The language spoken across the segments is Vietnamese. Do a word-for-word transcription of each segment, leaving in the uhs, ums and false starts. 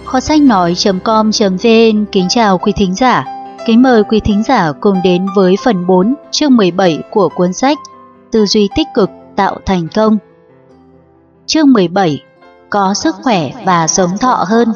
Kho sách nói.com.vn kính chào quý thính giả. Kính mời quý thính giả cùng đến với phần bốn, chương mười bảy của cuốn sách Tư duy tích cực tạo thành công. Chương mười bảy. Có sức khỏe và sống thọ hơn.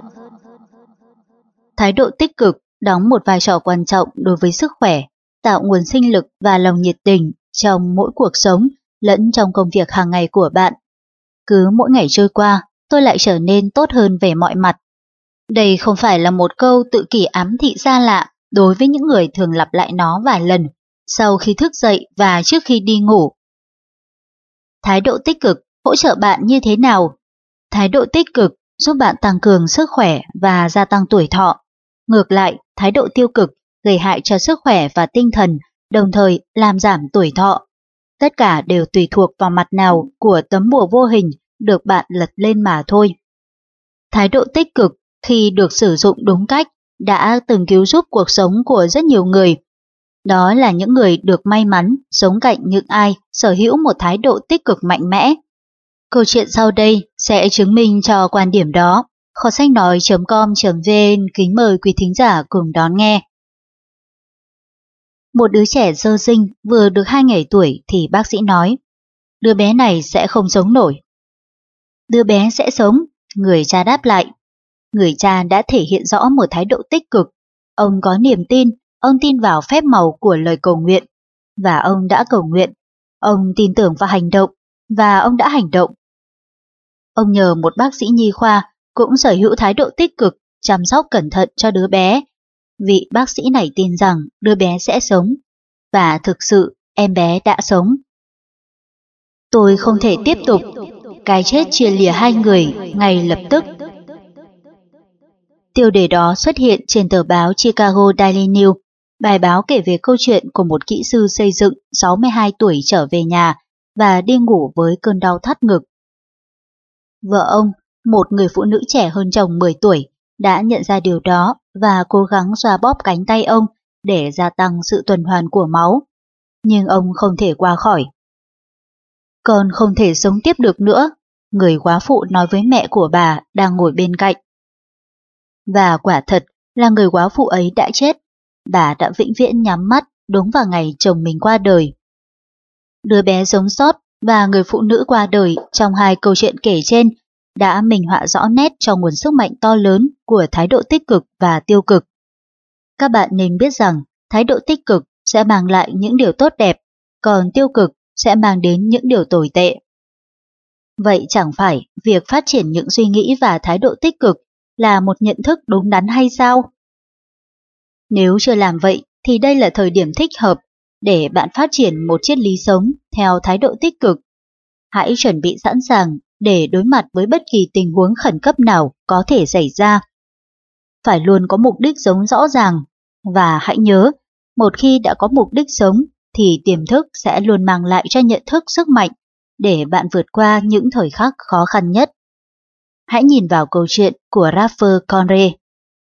Thái độ tích cực đóng một vai trò quan trọng đối với sức khỏe, tạo nguồn sinh lực và lòng nhiệt tình trong mỗi cuộc sống lẫn trong công việc hàng ngày của bạn. Cứ mỗi ngày trôi qua, tôi lại trở nên tốt hơn về mọi mặt. Đây không phải là một câu tự kỷ ám thị xa lạ đối với những người thường lặp lại nó vài lần sau khi thức dậy và trước khi đi ngủ. Thái độ tích cực hỗ trợ bạn như thế nào? Thái độ tích cực giúp bạn tăng cường sức khỏe và gia tăng tuổi thọ. Ngược lại, thái độ tiêu cực gây hại cho sức khỏe và tinh thần, đồng thời làm giảm tuổi thọ. Tất cả đều tùy thuộc vào mặt nào của tấm bùa vô hình được bạn lật lên mà thôi. Thái độ tích cực khi được sử dụng đúng cách đã từng cứu giúp cuộc sống của rất nhiều người. Đó là những người được may mắn sống cạnh những ai sở hữu một thái độ tích cực mạnh mẽ. Câu chuyện sau đây sẽ chứng minh cho quan điểm đó. Kho sách nói.com.vn kính mời quý thính giả cùng đón nghe. Một đứa trẻ sơ sinh vừa được hai ngày tuổi thì bác sĩ nói, đứa bé này sẽ không sống nổi. Đứa bé sẽ sống, người cha đáp lại. Người cha đã thể hiện rõ một thái độ tích cực. Ông có niềm tin, ông tin vào phép màu của lời cầu nguyện. Và ông đã cầu nguyện. Ông tin tưởng vào hành động, và ông đã hành động. Ông nhờ một bác sĩ nhi khoa cũng sở hữu thái độ tích cực, chăm sóc cẩn thận cho đứa bé. Vị bác sĩ này tin rằng đứa bé sẽ sống. Và thực sự, em bé đã sống. Tôi không thể tiếp tục. Cái chết chia lìa hai người ngay lập tức. Tiêu đề đó xuất hiện trên tờ báo Chicago Daily News. Bài báo kể về câu chuyện của một kỹ sư xây dựng sáu mươi hai tuổi trở về nhà và đi ngủ với cơn đau thắt ngực. Vợ ông, một người phụ nữ trẻ hơn chồng mười tuổi, đã nhận ra điều đó và cố gắng xoa bóp cánh tay ông để gia tăng sự tuần hoàn của máu. Nhưng ông không thể qua khỏi. Con không thể sống tiếp được nữa, người góa phụ nói với mẹ của bà đang ngồi bên cạnh. Và quả thật là người góa phụ ấy đã chết. Bà đã vĩnh viễn nhắm mắt đúng vào ngày chồng mình qua đời. Đứa bé sống sót và người phụ nữ qua đời trong hai câu chuyện kể trên đã minh họa rõ nét cho nguồn sức mạnh to lớn của thái độ tích cực và tiêu cực. Các bạn nên biết rằng thái độ tích cực sẽ mang lại những điều tốt đẹp, còn tiêu cực sẽ mang đến những điều tồi tệ. Vậy chẳng phải việc phát triển những suy nghĩ và thái độ tích cực là một nhận thức đúng đắn hay sao? Nếu chưa làm vậy thì đây là thời điểm thích hợp để bạn phát triển một triết lý sống theo thái độ tích cực. Hãy chuẩn bị sẵn sàng để đối mặt với bất kỳ tình huống khẩn cấp nào có thể xảy ra. Phải luôn có mục đích sống rõ ràng, và hãy nhớ, một khi đã có mục đích sống thì tiềm thức sẽ luôn mang lại cho nhận thức sức mạnh để bạn vượt qua những thời khắc khó khăn nhất. Hãy nhìn vào câu chuyện của Ralph Conrad.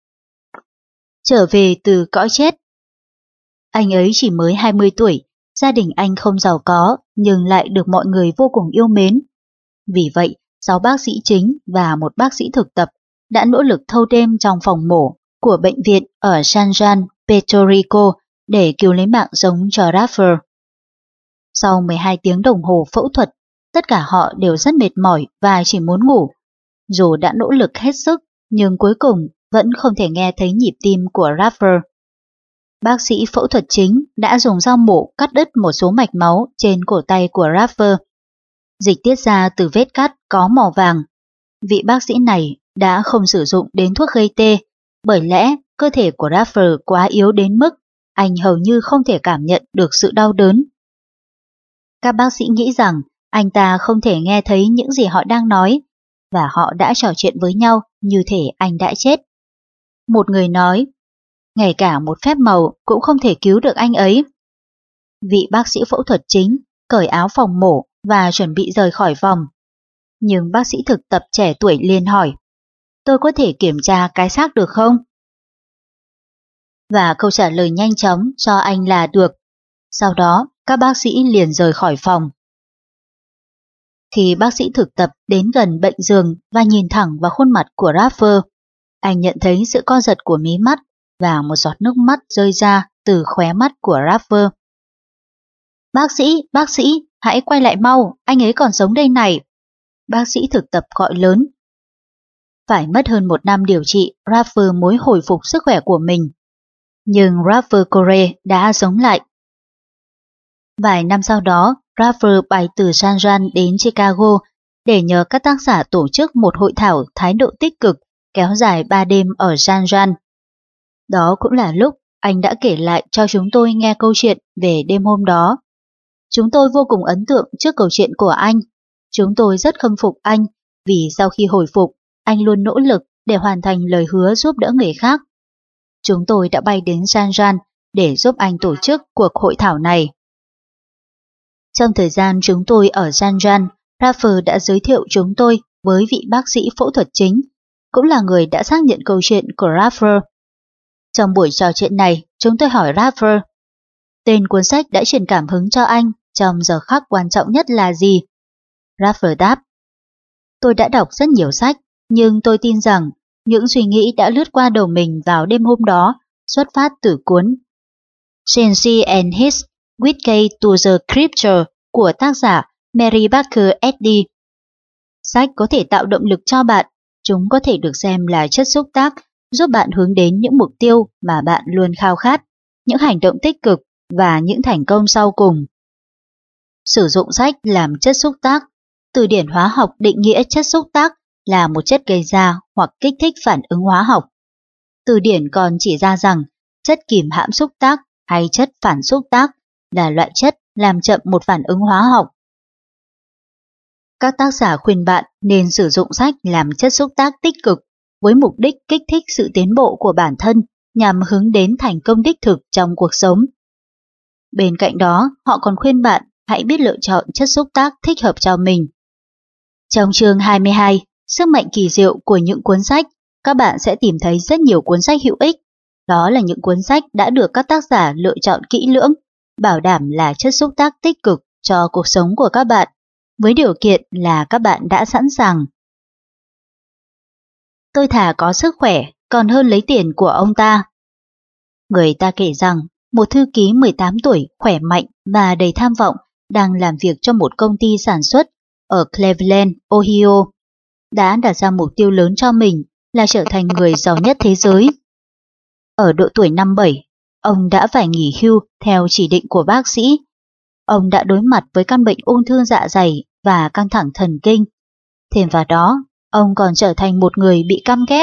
Trở về từ cõi chết. Anh ấy chỉ mới hai mươi tuổi, gia đình anh không giàu có nhưng lại được mọi người vô cùng yêu mến. Vì vậy, sáu bác sĩ chính và một bác sĩ thực tập đã nỗ lực thâu đêm trong phòng mổ của bệnh viện ở San Juan, Puerto Rico để cứu lấy mạng sống cho Ralph. Sau mười hai tiếng đồng hồ phẫu thuật, tất cả họ đều rất mệt mỏi và chỉ muốn ngủ. Dù đã nỗ lực hết sức, nhưng cuối cùng vẫn không thể nghe thấy nhịp tim của Ralph. Bác sĩ phẫu thuật chính đã dùng dao mổ cắt đứt một số mạch máu trên cổ tay của Ralph. Dịch tiết ra từ vết cắt có màu vàng. Vị bác sĩ này đã không sử dụng đến thuốc gây tê, bởi lẽ cơ thể của Ralph quá yếu đến mức anh hầu như không thể cảm nhận được sự đau đớn. Các bác sĩ nghĩ rằng anh ta không thể nghe thấy những gì họ đang nói, và họ đã trò chuyện với nhau như thể anh đã chết. Một người nói, ngay cả một phép màu cũng không thể cứu được anh ấy. Vị bác sĩ phẫu thuật chính cởi áo phòng mổ và chuẩn bị rời khỏi phòng. Nhưng bác sĩ thực tập trẻ tuổi liền hỏi, tôi có thể kiểm tra cái xác được không? Và câu trả lời nhanh chóng cho anh là được. Sau đó, các bác sĩ liền rời khỏi phòng. Khi bác sĩ thực tập đến gần bệnh giường và nhìn thẳng vào khuôn mặt của Ralph, Anh nhận thấy sự co giật của mí mắt và một giọt nước mắt rơi ra từ khóe mắt của Rapper. Bác sĩ, bác sĩ, hãy quay lại mau, anh ấy còn sống đây này. Bác sĩ thực tập gọi lớn. Phải mất hơn một năm điều trị, Rapper mới hồi phục sức khỏe của mình. Nhưng Rapper Corey đã sống lại. Vài năm sau đó, Rapper bay từ San Fran đến Chicago để nhờ các tác giả tổ chức một hội thảo thái độ tích cực kéo dài ba đêm ở San Fran. Đó cũng là lúc anh đã kể lại cho chúng tôi nghe câu chuyện về đêm hôm đó. Chúng tôi vô cùng ấn tượng trước câu chuyện của anh. Chúng tôi rất khâm phục anh vì sau khi hồi phục, anh luôn nỗ lực để hoàn thành lời hứa giúp đỡ người khác. Chúng tôi đã bay đến San Fran để giúp anh tổ chức cuộc hội thảo này. Trong thời gian chúng tôi ở San Fran, Rapper đã giới thiệu chúng tôi với vị bác sĩ phẫu thuật chính, cũng là người đã xác nhận câu chuyện của Rapper. Trong buổi trò chuyện này, chúng tôi hỏi Rapper, tên cuốn sách đã truyền cảm hứng cho anh trong giờ khắc quan trọng nhất là gì? Rapper đáp, tôi đã đọc rất nhiều sách, nhưng tôi tin rằng những suy nghĩ đã lướt qua đầu mình vào đêm hôm đó xuất phát từ cuốn Shensi and His With to the Scripture của tác giả Mary Baker Eddy. Sách có thể tạo động lực cho bạn, chúng có thể được xem là chất xúc tác giúp bạn hướng đến những mục tiêu mà bạn luôn khao khát, những hành động tích cực và những thành công sau cùng. Sử dụng sách làm chất xúc tác. Từ điển hóa học định nghĩa chất xúc tác là một chất gây ra hoặc kích thích phản ứng hóa học. Từ điển còn chỉ ra rằng chất kìm hãm xúc tác hay chất phản xúc tác là loại chất làm chậm một phản ứng hóa học. Các tác giả khuyên bạn nên sử dụng sách làm chất xúc tác tích cực với mục đích kích thích sự tiến bộ của bản thân nhằm hướng đến thành công đích thực trong cuộc sống. Bên cạnh đó, họ còn khuyên bạn hãy biết lựa chọn chất xúc tác thích hợp cho mình. Trong chương hai mươi hai, sức mạnh kỳ diệu của những cuốn sách, các bạn sẽ tìm thấy rất nhiều cuốn sách hữu ích. Đó là những cuốn sách đã được các tác giả lựa chọn kỹ lưỡng, bảo đảm là chất xúc tác tích cực cho cuộc sống của các bạn, với điều kiện là các bạn đã sẵn sàng. Tôi thà có sức khỏe còn hơn lấy tiền của ông ta. Người ta kể rằng một thư ký mười tám tuổi khỏe mạnh và đầy tham vọng đang làm việc cho một công ty sản xuất ở Cleveland, Ohio, đã đặt ra mục tiêu lớn cho mình là trở thành người giàu nhất thế giới. Ở độ tuổi năm mươi bảy, ông đã phải nghỉ hưu theo chỉ định của bác sĩ. Ông đã đối mặt với căn bệnh ung thư dạ dày và căng thẳng thần kinh. Thêm vào đó, ông còn trở thành một người bị căm ghét.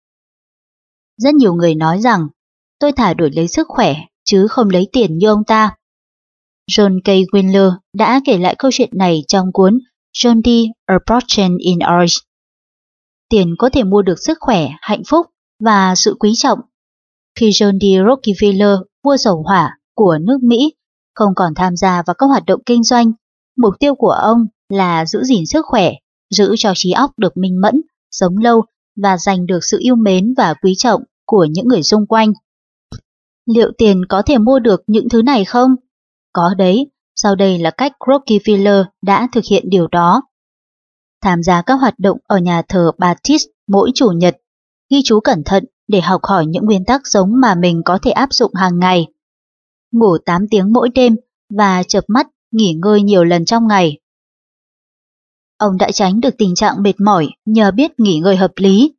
Rất nhiều người nói rằng, tôi thà đổi lấy sức khỏe chứ không lấy tiền như ông ta. John K. Wheeler đã kể lại câu chuyện này trong cuốn John D. A Fortune in Ours. Tiền có thể mua được sức khỏe, hạnh phúc và sự quý trọng. Khi John D. Rockefeller, vua dầu hỏa của nước Mỹ, không còn tham gia vào các hoạt động kinh doanh, mục tiêu của ông là giữ gìn sức khỏe, giữ cho trí óc được minh mẫn, sống lâu và giành được sự yêu mến và quý trọng của những người xung quanh. Liệu tiền có thể mua được những thứ này không? Có đấy, sau đây là cách Rockefeller đã thực hiện điều đó. Tham gia các hoạt động ở nhà thờ Baptist mỗi chủ nhật, ghi chú cẩn thận để học hỏi những nguyên tắc sống mà mình có thể áp dụng hàng ngày. Ngủ tám tiếng mỗi đêm và chợp mắt nghỉ ngơi nhiều lần trong ngày. Ông đã tránh được tình trạng mệt mỏi nhờ biết nghỉ ngơi hợp lý.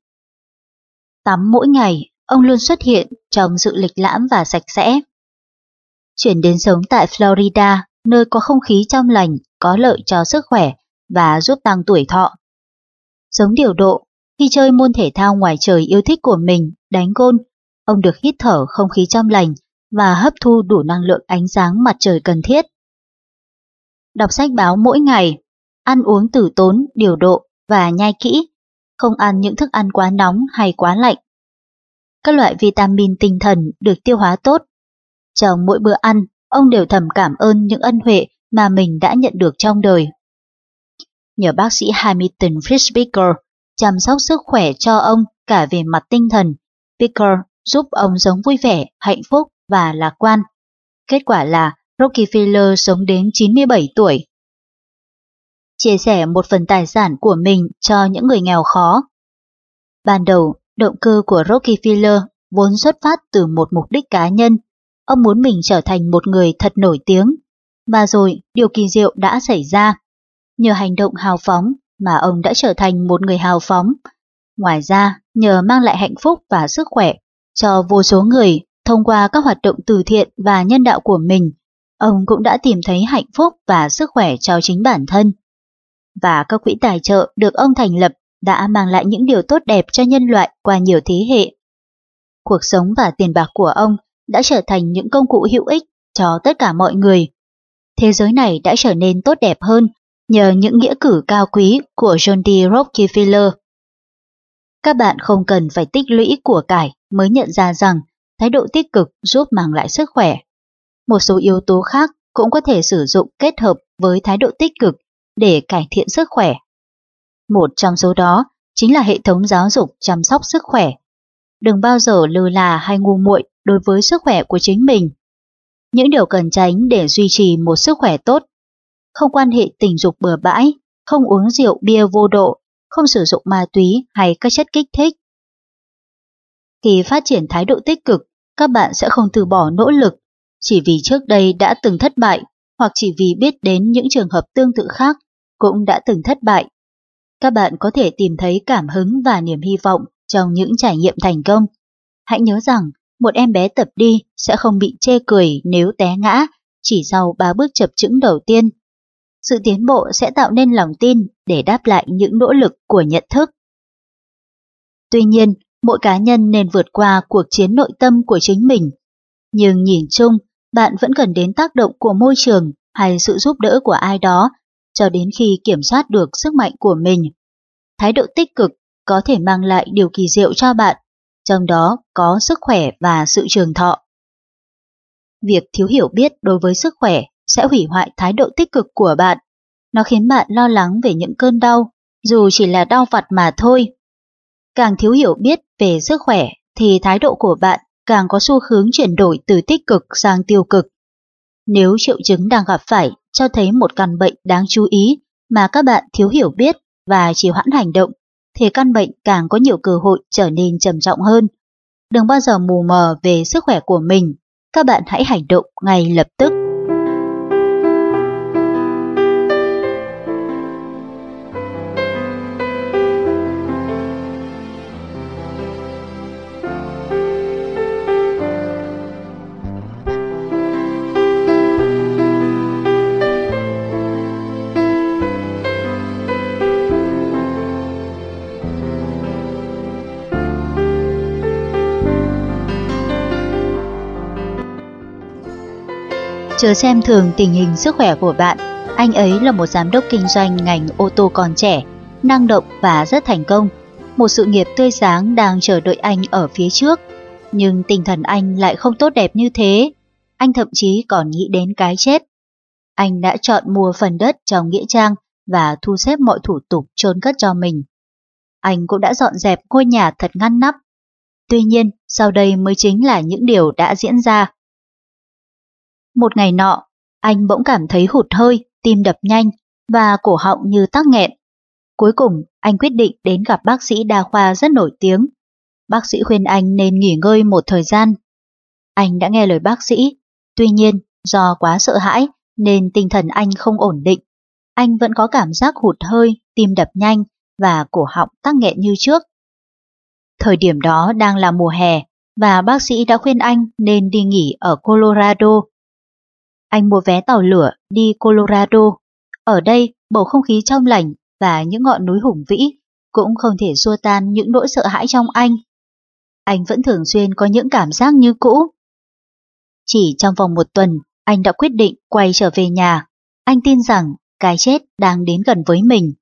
Tắm mỗi ngày, ông luôn xuất hiện trong sự lịch lãm và sạch sẽ. Chuyển đến sống tại Florida, nơi có không khí trong lành, có lợi cho sức khỏe và giúp tăng tuổi thọ. Sống điều độ, khi chơi môn thể thao ngoài trời yêu thích của mình, đánh gôn, ông được hít thở không khí trong lành và hấp thu đủ năng lượng ánh sáng mặt trời cần thiết. Đọc sách báo mỗi ngày, ăn uống tử tốn, điều độ và nhai kỹ, không ăn những thức ăn quá nóng hay quá lạnh. Các loại vitamin tinh thần được tiêu hóa tốt. Trong mỗi bữa ăn, ông đều thầm cảm ơn những ân huệ mà mình đã nhận được trong đời. Nhờ bác sĩ Hamilton Fitzbaker chăm sóc sức khỏe cho ông cả về mặt tinh thần, Baker giúp ông sống vui vẻ, hạnh phúc và lạc quan. Kết quả là Rockefeller sống đến chín mươi bảy tuổi. Chia sẻ một phần tài sản của mình cho những người nghèo khó. Ban đầu, Động cơ của Rockefeller vốn xuất phát từ một mục đích cá nhân. Ông muốn mình trở thành một người thật nổi tiếng. Và rồi, điều kỳ diệu đã xảy ra. Nhờ hành động hào phóng mà ông đã trở thành một người hào phóng. Ngoài ra, nhờ mang lại hạnh phúc và sức khỏe cho vô số người thông qua các hoạt động từ thiện và nhân đạo của mình, ông cũng đã tìm thấy hạnh phúc và sức khỏe cho chính bản thân. Và các quỹ tài trợ được ông thành lập đã mang lại những điều tốt đẹp cho nhân loại qua nhiều thế hệ. Cuộc sống và tiền bạc của ông đã trở thành những công cụ hữu ích cho tất cả mọi người. Thế giới này đã trở nên tốt đẹp hơn nhờ những nghĩa cử cao quý của John D. Rockefeller. Các bạn không cần phải tích lũy của cải mới nhận ra rằng thái độ tích cực giúp mang lại sức khỏe. Một số yếu tố khác cũng có thể sử dụng kết hợp với thái độ tích cực để cải thiện sức khỏe. Một trong số đó chính là hệ thống giáo dục chăm sóc sức khỏe. Đừng bao giờ lơ là hay ngu muội đối với sức khỏe của chính mình. Những điều cần tránh để duy trì một sức khỏe tốt: không quan hệ tình dục bừa bãi, không uống rượu bia vô độ, không sử dụng ma túy hay các chất kích thích. Khi phát triển thái độ tích cực, các bạn sẽ không từ bỏ nỗ lực chỉ vì trước đây đã từng thất bại, hoặc chỉ vì biết đến những trường hợp tương tự khác cũng đã từng thất bại. Các bạn có thể tìm thấy cảm hứng và niềm hy vọng trong những trải nghiệm thành công. Hãy nhớ rằng, một em bé tập đi sẽ không bị chê cười nếu té ngã chỉ sau ba bước chập chững đầu tiên. Sự tiến bộ sẽ tạo nên lòng tin để đáp lại những nỗ lực của nhận thức. Tuy nhiên, mỗi cá nhân nên vượt qua cuộc chiến nội tâm của chính mình. Nhưng nhìn chung, bạn vẫn cần đến tác động của môi trường hay sự giúp đỡ của ai đó cho đến khi kiểm soát được sức mạnh của mình. Thái độ tích cực có thể mang lại điều kỳ diệu cho bạn, trong đó có sức khỏe và sự trường thọ. Việc thiếu hiểu biết đối với sức khỏe sẽ hủy hoại thái độ tích cực của bạn. Nó khiến bạn lo lắng về những cơn đau, dù chỉ là đau vặt mà thôi. Càng thiếu hiểu biết về sức khỏe thì thái độ của bạn càng có xu hướng chuyển đổi từ tích cực sang tiêu cực. Nếu triệu chứng đang gặp phải cho thấy một căn bệnh đáng chú ý mà các bạn thiếu hiểu biết và trì hoãn hành động, thì căn bệnh càng có nhiều cơ hội trở nên trầm trọng hơn. Đừng bao giờ mù mờ về sức khỏe của mình, các bạn hãy hành động ngay lập tức. Chớ xem thường tình hình sức khỏe của bạn. Anh ấy là một giám đốc kinh doanh ngành ô tô còn trẻ, năng động và rất thành công. Một sự nghiệp tươi sáng đang chờ đợi anh ở phía trước. Nhưng tinh thần anh lại không tốt đẹp như thế. Anh thậm chí còn nghĩ đến cái chết. Anh đã chọn mua phần đất trong nghĩa trang và thu xếp mọi thủ tục chôn cất cho mình. Anh cũng đã dọn dẹp ngôi nhà thật ngăn nắp. Tuy nhiên, sau đây mới chính là những điều đã diễn ra. Một ngày nọ, anh bỗng cảm thấy hụt hơi, tim đập nhanh và cổ họng như tắc nghẹn. Cuối cùng, anh quyết định đến gặp bác sĩ đa khoa rất nổi tiếng. Bác sĩ khuyên anh nên nghỉ ngơi một thời gian. Anh đã nghe lời bác sĩ, tuy nhiên do quá sợ hãi nên tinh thần anh không ổn định. Anh vẫn có cảm giác hụt hơi, tim đập nhanh và cổ họng tắc nghẹn như trước. Thời điểm đó đang là mùa hè và bác sĩ đã khuyên anh nên đi nghỉ ở Colorado. Anh mua vé tàu lửa đi Colorado. Ở đây, bầu không khí trong lành và những ngọn núi hùng vĩ cũng không thể xua tan những nỗi sợ hãi trong anh. Anh vẫn thường xuyên có những cảm giác như cũ. Chỉ trong vòng một tuần, anh đã quyết định quay trở về nhà. Anh tin rằng cái chết đang đến gần với mình.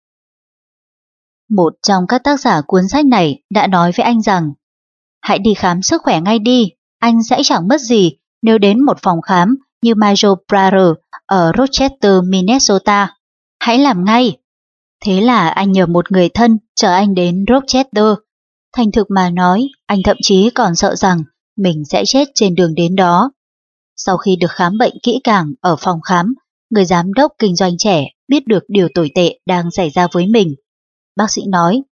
Một trong các tác giả cuốn sách này đã nói với anh rằng: hãy đi khám sức khỏe ngay đi, anh sẽ chẳng mất gì nếu đến một phòng khám như Mayo Brother ở Rochester, Minnesota. Hãy làm ngay. Thế là anh nhờ một người thân chở anh đến Rochester. Thành thực mà nói, anh thậm chí còn sợ rằng mình sẽ chết trên đường đến đó. Sau khi được khám bệnh kỹ càng ở phòng khám, người giám đốc kinh doanh trẻ biết được điều tồi tệ đang xảy ra với mình. Bác sĩ nói: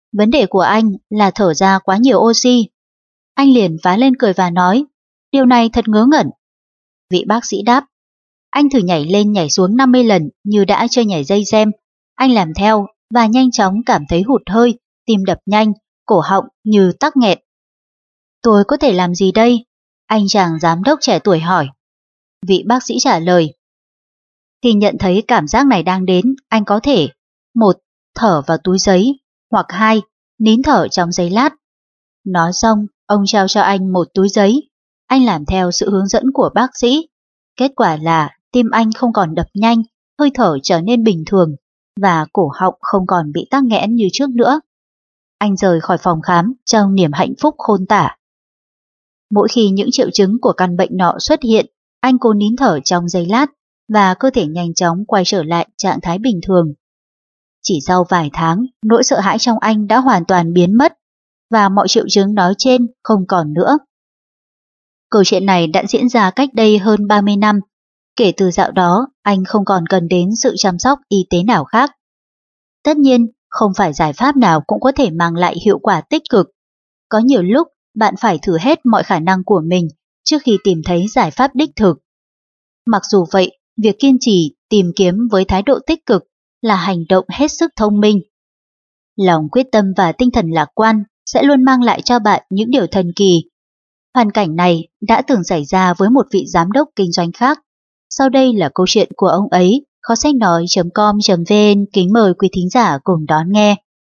Vấn đề của anh là thở ra quá nhiều oxy. Anh liền phá lên cười và nói, điều này thật ngớ ngẩn. Vị bác sĩ đáp, anh thử nhảy lên nhảy xuống năm mươi lần như đã chơi nhảy dây xem. Anh làm theo và nhanh chóng cảm thấy hụt hơi, tim đập nhanh, cổ họng như tắc nghẹn. Tôi có thể làm gì đây? Anh chàng giám đốc trẻ tuổi hỏi. Vị bác sĩ trả lời, khi nhận thấy cảm giác này đang đến, anh có thể một. Thở vào túi giấy, hoặc hai. Nín thở trong giây lát. Nói xong, ông trao cho anh một túi giấy. Anh làm theo sự hướng dẫn của bác sĩ. Kết quả là tim anh không còn đập nhanh, hơi thở trở nên bình thường và cổ họng không còn bị tắc nghẽn như trước nữa. Anh rời khỏi phòng khám trong niềm hạnh phúc khôn tả. Mỗi khi những triệu chứng của căn bệnh nọ xuất hiện, anh cố nín thở trong giây lát và cơ thể nhanh chóng quay trở lại trạng thái bình thường. Chỉ sau vài tháng, nỗi sợ hãi trong anh đã hoàn toàn biến mất và mọi triệu chứng nói trên không còn nữa. Câu chuyện này đã diễn ra cách đây hơn ba mươi năm. Kể từ dạo đó, anh không còn cần đến sự chăm sóc y tế nào khác. Tất nhiên, không phải giải pháp nào cũng có thể mang lại hiệu quả tích cực. Có nhiều lúc, bạn phải thử hết mọi khả năng của mình trước khi tìm thấy giải pháp đích thực. Mặc dù vậy, việc kiên trì tìm kiếm với thái độ tích cực là hành động hết sức thông minh. Lòng quyết tâm và tinh thần lạc quan sẽ luôn mang lại cho bạn những điều thần kỳ. Hoàn cảnh này đã từng xảy ra với một vị giám đốc kinh doanh khác. Sau đây là câu chuyện của ông ấy. Kho sách nói chấm com chấm vn kính mời quý thính giả cùng đón nghe.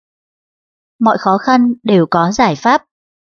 Mọi khó khăn đều có giải pháp.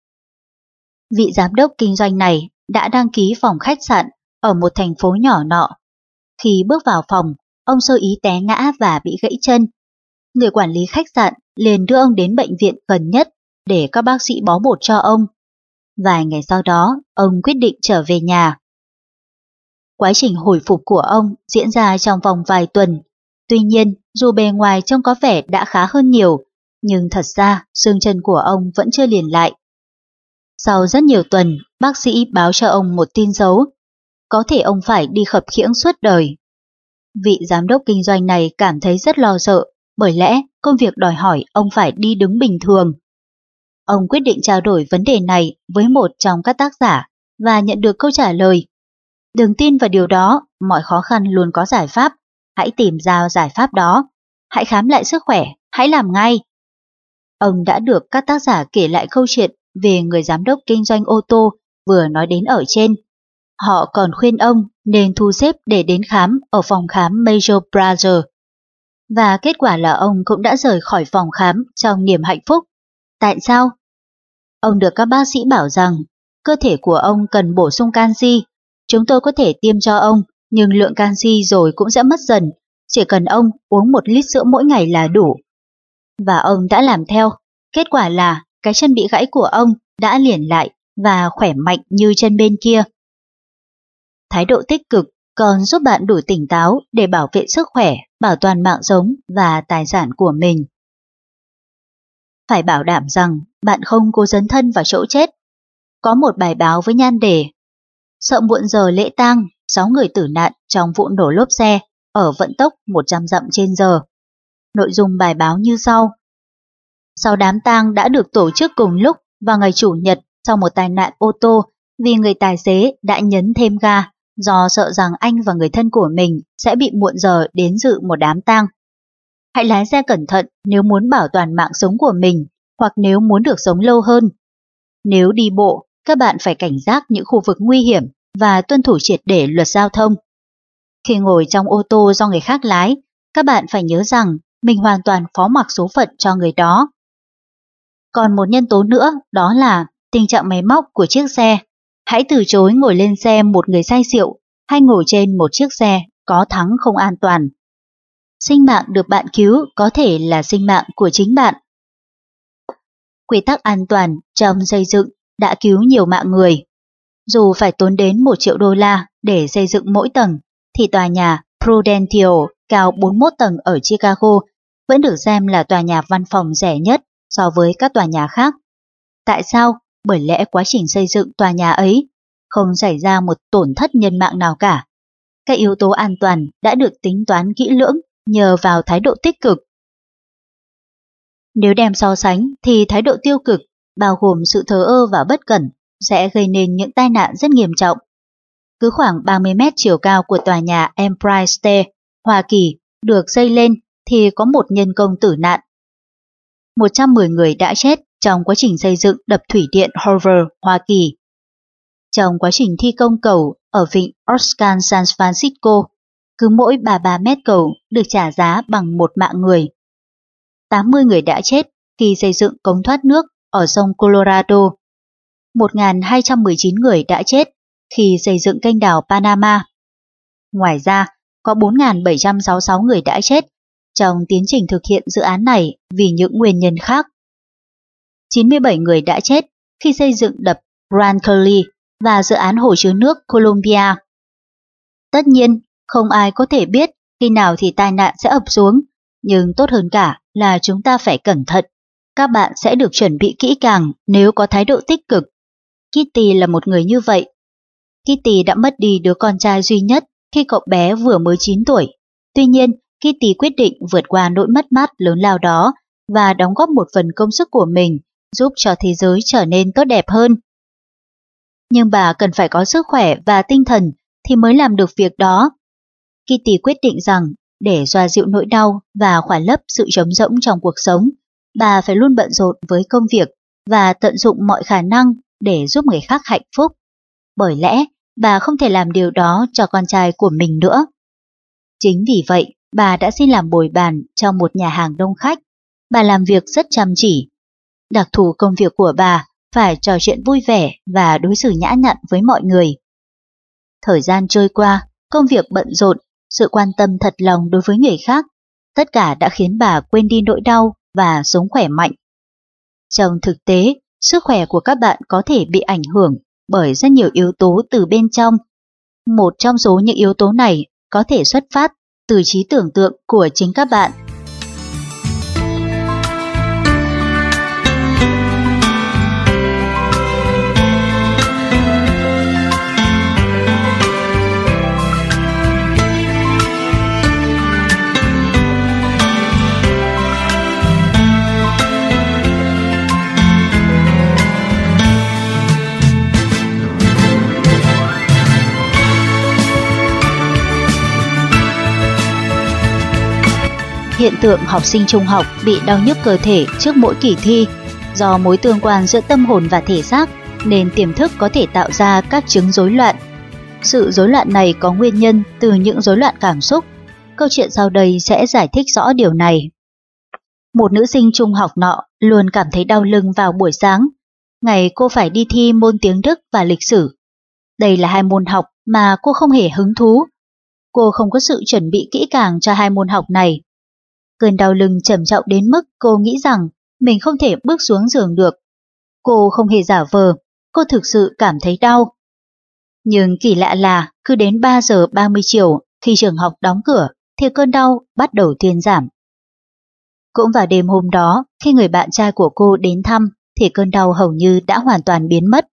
Vị giám đốc kinh doanh này đã đăng ký phòng khách sạn ở một thành phố nhỏ nọ. Khi bước vào phòng, ông sơ ý té ngã và bị gãy chân. Người quản lý khách sạn liền đưa ông đến bệnh viện gần nhất để các bác sĩ bó bột cho ông. Vài ngày sau đó, ông quyết định trở về nhà. Quá trình hồi phục của ông diễn ra trong vòng vài tuần. Tuy nhiên, dù bề ngoài trông có vẻ đã khá hơn nhiều, nhưng thật ra xương chân của ông vẫn chưa liền lại. Sau rất nhiều tuần, bác sĩ báo cho ông một tin xấu. Có thể ông phải đi khập khiễng suốt đời. Vị giám đốc kinh doanh này cảm thấy rất lo sợ, bởi lẽ công việc đòi hỏi ông phải đi đứng bình thường. Ông quyết định trao đổi vấn đề này với một trong các tác giả và nhận được câu trả lời. Đừng tin vào điều đó, mọi khó khăn luôn có giải pháp. Hãy tìm ra giải pháp đó. Hãy khám lại sức khỏe, hãy làm ngay. Ông đã được các tác giả kể lại câu chuyện về người giám đốc kinh doanh ô tô vừa nói đến ở trên. Họ còn khuyên ông nên thu xếp để đến khám ở phòng khám Major Brother. Và kết quả là ông cũng đã rời khỏi phòng khám trong niềm hạnh phúc. Tại sao? Ông được các bác sĩ bảo rằng cơ thể của ông cần bổ sung canxi. Chúng tôi có thể tiêm cho ông, nhưng lượng canxi rồi cũng sẽ mất dần. Chỉ cần ông uống một lít sữa mỗi ngày là đủ. Và ông đã làm theo. Kết quả là cái chân bị gãy của ông đã liền lại và khỏe mạnh như chân bên kia. Thái độ tích cực còn giúp bạn đủ tỉnh táo để bảo vệ sức khỏe, bảo toàn mạng sống và tài sản của mình. Phải bảo đảm rằng bạn không cố dấn thân vào chỗ chết. Có một bài báo với nhan đề Sợ muộn giờ lễ tang, sáu người tử nạn trong vụ nổ lốp xe ở vận tốc một trăm dặm trên giờ. Nội dung bài báo như sau. Sau đám tang đã được tổ chức cùng lúc vào ngày Chủ nhật sau một tai nạn ô tô vì người tài xế đã nhấn thêm ga do sợ rằng anh và người thân của mình sẽ bị muộn giờ đến dự một đám tang. Hãy lái xe cẩn thận nếu muốn bảo toàn mạng sống của mình hoặc nếu muốn được sống lâu hơn. Nếu đi bộ, các bạn phải cảnh giác những khu vực nguy hiểm và tuân thủ triệt để luật giao thông. Khi ngồi trong ô tô do người khác lái, các bạn phải nhớ rằng mình hoàn toàn phó mặc số phận cho người đó. Còn một nhân tố nữa đó là tình trạng máy móc của chiếc xe. Hãy từ chối ngồi lên xe một người say rượu hay ngồi trên một chiếc xe có thắng không an toàn. Sinh mạng được bạn cứu có thể là sinh mạng của chính bạn. Quy tắc an toàn trong xây dựng đã cứu nhiều mạng người. Dù phải tốn đến một triệu đô la để xây dựng mỗi tầng, thì tòa nhà Prudential cao bốn mươi mốt tầng ở Chicago vẫn được xem là tòa nhà văn phòng rẻ nhất so với các tòa nhà khác. Tại sao? Bởi lẽ quá trình xây dựng tòa nhà ấy không xảy ra một tổn thất nhân mạng nào cả. Các yếu tố an toàn đã được tính toán kỹ lưỡng nhờ vào thái độ tích cực. Nếu đem so sánh thì thái độ tiêu cực, bao gồm sự thờ ơ và bất cẩn, sẽ gây nên những tai nạn rất nghiêm trọng. Cứ khoảng ba mươi mét chiều cao của tòa nhà Empire State, Hoa Kỳ, được xây lên thì có một nhân công tử nạn. một trăm mười người đã chết trong quá trình xây dựng đập thủy điện Hoover, Hoa Kỳ. Trong quá trình thi công cầu ở vịnh Oscan San Francisco, cứ mỗi ba mươi ba mét cầu được trả giá bằng một mạng người. tám mươi người đã chết khi xây dựng cống thoát nước ở sông Colorado. một nghìn hai trăm mười chín người đã chết khi xây dựng kênh đào Panama. Ngoài ra, có bốn nghìn bảy trăm sáu mươi sáu người đã chết trong tiến trình thực hiện dự án này vì những nguyên nhân khác. chín mươi bảy người đã chết khi xây dựng đập Grand Coulee và dự án hồ chứa nước Columbia. Tất nhiên, không ai có thể biết khi nào thì tai nạn sẽ ập xuống, nhưng tốt hơn cả là chúng ta phải cẩn thận. Các bạn sẽ được chuẩn bị kỹ càng nếu có thái độ tích cực. Kitty là một người như vậy. Kitty đã mất đi đứa con trai duy nhất khi cậu bé vừa mới chín tuổi. Tuy nhiên, Kitty quyết định vượt qua nỗi mất mát lớn lao đó và đóng góp một phần công sức của mình giúp cho thế giới trở nên tốt đẹp hơn. Nhưng bà cần phải có sức khỏe và tinh thần thì mới làm được việc đó. Kitty quyết định rằng để xoa dịu nỗi đau và khỏa lấp sự trống rỗng trong cuộc sống, bà phải luôn bận rộn với công việc và tận dụng mọi khả năng để giúp người khác hạnh phúc. Bởi lẽ, bà không thể làm điều đó cho con trai của mình nữa. Chính vì vậy, bà đã xin làm bồi bàn trong một nhà hàng đông khách. Bà làm việc rất chăm chỉ. Đặc thù công việc của bà phải trò chuyện vui vẻ và đối xử nhã nhặn với mọi người. Thời gian trôi qua, công việc bận rộn, sự quan tâm thật lòng đối với người khác, tất cả đã khiến bà quên đi nỗi đau và sống khỏe mạnh. Trong thực tế, sức khỏe của các bạn có thể bị ảnh hưởng bởi rất nhiều yếu tố từ bên trong. Một trong số những yếu tố này có thể xuất phát từ trí tưởng tượng của chính các bạn. Hiện tượng học sinh trung học bị đau nhức cơ thể trước mỗi kỳ thi do mối tương quan giữa tâm hồn và thể xác nên tiềm thức có thể tạo ra các chứng rối loạn. Sự rối loạn này có nguyên nhân từ những rối loạn cảm xúc. Câu chuyện sau đây sẽ giải thích rõ điều này. Một nữ sinh trung học nọ luôn cảm thấy đau lưng vào buổi sáng, ngày cô phải đi thi môn tiếng Đức và lịch sử. Đây là hai môn học mà cô không hề hứng thú. Cô không có sự chuẩn bị kỹ càng cho hai môn học này. Cơn đau lưng trầm trọng đến mức cô nghĩ rằng mình không thể bước xuống giường được. Cô không hề giả vờ, cô thực sự cảm thấy đau. Nhưng kỳ lạ là cứ đến ba giờ ba mươi chiều khi trường học đóng cửa thì cơn đau bắt đầu thuyên giảm. Cũng vào đêm hôm đó, khi người bạn trai của cô đến thăm thì cơn đau hầu như đã hoàn toàn biến mất.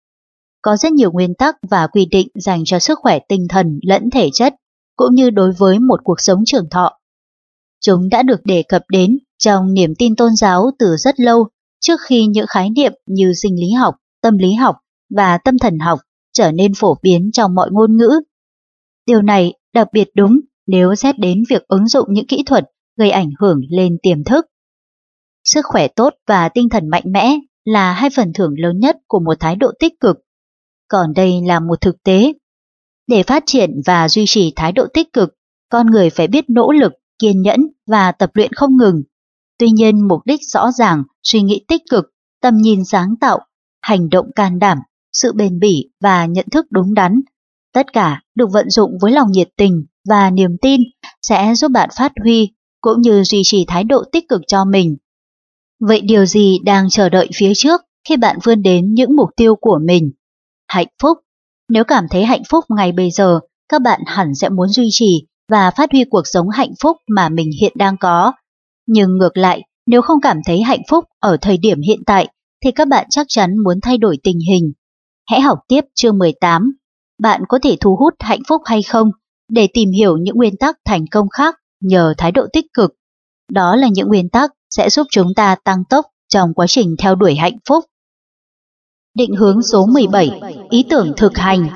Có rất nhiều nguyên tắc và quy định dành cho sức khỏe tinh thần lẫn thể chất, cũng như đối với một cuộc sống trường thọ. Chúng đã được đề cập đến trong niềm tin tôn giáo từ rất lâu trước khi những khái niệm như sinh lý học, tâm lý học và tâm thần học trở nên phổ biến trong mọi ngôn ngữ. Điều này đặc biệt đúng nếu xét đến việc ứng dụng những kỹ thuật gây ảnh hưởng lên tiềm thức. Sức khỏe tốt và tinh thần mạnh mẽ là hai phần thưởng lớn nhất của một thái độ tích cực. Còn đây là một thực tế. Để phát triển và duy trì thái độ tích cực, con người phải biết nỗ lực, kiên nhẫn và tập luyện không ngừng. Tuy nhiên, mục đích rõ ràng, suy nghĩ tích cực, tầm nhìn sáng tạo, hành động can đảm, sự bền bỉ và nhận thức đúng đắn, tất cả được vận dụng với lòng nhiệt tình và niềm tin sẽ giúp bạn phát huy cũng như duy trì thái độ tích cực cho mình. Vậy điều gì đang chờ đợi phía trước khi bạn vươn đến những mục tiêu của mình? Hạnh phúc. Nếu cảm thấy hạnh phúc ngay bây giờ, các bạn hẳn sẽ muốn duy trì và phát huy cuộc sống hạnh phúc mà mình hiện đang có. Nhưng ngược lại, nếu không cảm thấy hạnh phúc ở thời điểm hiện tại, thì các bạn chắc chắn muốn thay đổi tình hình. Hãy học tiếp chương mười tám. Bạn có thể thu hút hạnh phúc hay không? Để tìm hiểu những nguyên tắc thành công khác nhờ thái độ tích cực. Đó là những nguyên tắc sẽ giúp chúng ta tăng tốc trong quá trình theo đuổi hạnh phúc. Định hướng số mười bảy, ý tưởng thực hành.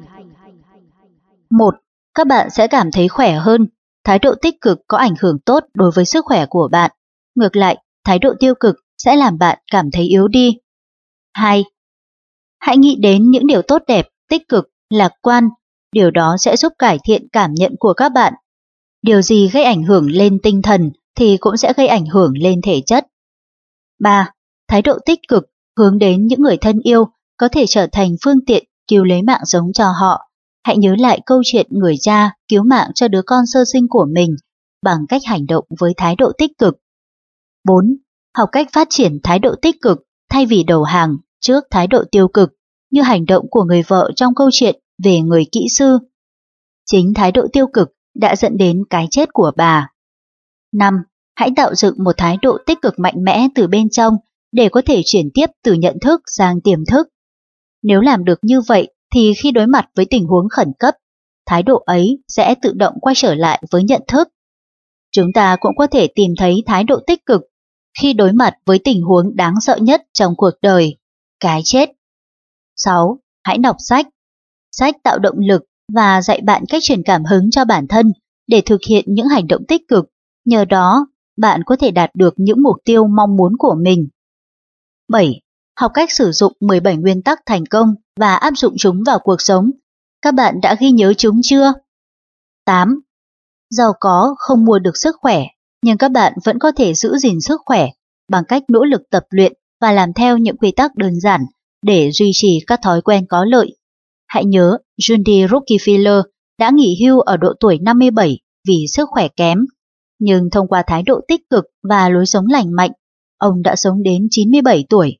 một. Các bạn sẽ cảm thấy khỏe hơn. Thái độ tích cực có ảnh hưởng tốt đối với sức khỏe của bạn. Ngược lại, thái độ tiêu cực sẽ làm bạn cảm thấy yếu đi. hai. Hãy nghĩ đến những điều tốt đẹp, tích cực, lạc quan. Điều đó sẽ giúp cải thiện cảm nhận của các bạn. Điều gì gây ảnh hưởng lên tinh thần thì cũng sẽ gây ảnh hưởng lên thể chất. ba. Thái độ tích cực hướng đến những người thân yêu có thể trở thành phương tiện cứu lấy mạng sống cho họ. Hãy nhớ lại câu chuyện người cha cứu mạng cho đứa con sơ sinh của mình bằng cách hành động với thái độ tích cực. bốn. Học cách phát triển thái độ tích cực thay vì đầu hàng trước thái độ tiêu cực, như hành động của người vợ trong câu chuyện về người kỹ sư. Chính thái độ tiêu cực đã dẫn đến cái chết của bà. năm. Hãy tạo dựng một thái độ tích cực mạnh mẽ từ bên trong để có thể chuyển tiếp từ nhận thức sang tiềm thức. Nếu làm được như vậy thì khi đối mặt với tình huống khẩn cấp, thái độ ấy sẽ tự động quay trở lại với nhận thức. Chúng ta cũng có thể tìm thấy thái độ tích cực khi đối mặt với tình huống đáng sợ nhất trong cuộc đời, cái chết. sáu. Hãy đọc sách. Sách tạo động lực và dạy bạn cách truyền cảm hứng cho bản thân để thực hiện những hành động tích cực. Nhờ đó, bạn có thể đạt được những mục tiêu mong muốn của mình. bảy. Học cách sử dụng mười bảy nguyên tắc thành công và áp dụng chúng vào cuộc sống. Các bạn đã ghi nhớ chúng chưa? tám. Giàu có không mua được sức khỏe, nhưng các bạn vẫn có thể giữ gìn sức khỏe bằng cách nỗ lực tập luyện và làm theo những quy tắc đơn giản để duy trì các thói quen có lợi. Hãy nhớ, Judy Rockefeller đã nghỉ hưu ở độ tuổi năm mươi bảy vì sức khỏe kém, nhưng thông qua thái độ tích cực và lối sống lành mạnh, ông đã sống đến chín mươi bảy tuổi.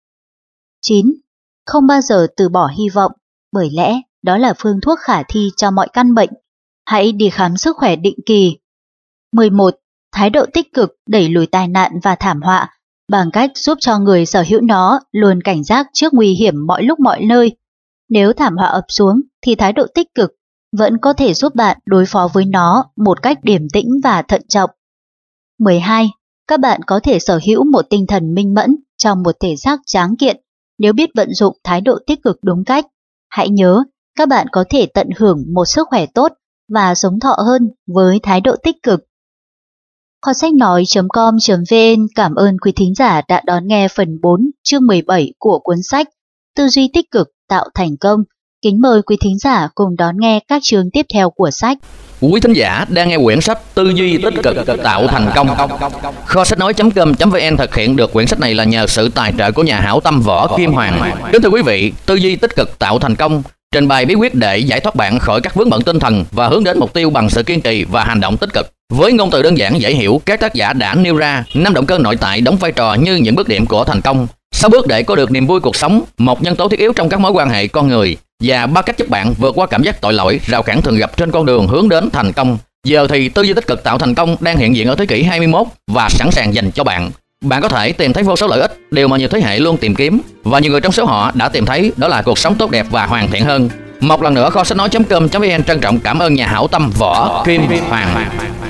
chín. Không bao giờ từ bỏ hy vọng, bởi lẽ đó là phương thuốc khả thi cho mọi căn bệnh. Hãy đi khám sức khỏe định kỳ. mười một. Thái độ tích cực đẩy lùi tai nạn và thảm họa bằng cách giúp cho người sở hữu nó luôn cảnh giác trước nguy hiểm mọi lúc mọi nơi. Nếu thảm họa ập xuống thì thái độ tích cực vẫn có thể giúp bạn đối phó với nó một cách điềm tĩnh và thận trọng. mười hai. Các bạn có thể sở hữu một tinh thần minh mẫn trong một thể xác tráng kiện nếu biết vận dụng thái độ tích cực đúng cách. Hãy nhớ, các bạn có thể tận hưởng một sức khỏe tốt và sống thọ hơn với thái độ tích cực. Kho sách nói chấm com chấm vn cảm ơn quý thính giả đã đón nghe phần bốn chương mười bảy của cuốn sách Tư duy tích cực tạo thành công. Kính mời quý thính giả cùng đón nghe các chương tiếp theo của sách. Quý thính giả đang nghe quyển sách Tư duy tích cực tạo thành công. Kho sách nói chấm com chấm vn thực hiện được quyển sách này là nhờ sự tài trợ của nhà hảo tâm Võ Kim Hoàng. Kính thưa quý vị, tư duy tích cực tạo thành công trình bày bí quyết để giải thoát bạn khỏi các vướng bận tinh thần và hướng đến mục tiêu bằng sự kiên trì và hành động tích cực. Với ngôn từ đơn giản dễ hiểu, các tác giả đã nêu ra năm động cơ nội tại đóng vai trò như những bước điểm của thành công, sáu bước để có được niềm vui cuộc sống, một nhân tố thiết yếu trong các mối quan hệ con người, và ba cách giúp bạn vượt qua cảm giác tội lỗi, rào cản thường gặp trên con đường hướng đến thành công. Giờ thì tư duy tích cực tạo thành công đang hiện diện ở thế kỷ hai mươi mốt và sẵn sàng dành cho bạn. Bạn có thể tìm thấy vô số lợi ích, điều mà nhiều thế hệ luôn tìm kiếm, và nhiều người trong số họ đã tìm thấy, đó là cuộc sống tốt đẹp và hoàn thiện hơn. Một lần nữa, kho sách nói chấm com chấm vn trân trọng cảm ơn nhà hảo tâm Võ Kim Hoàng.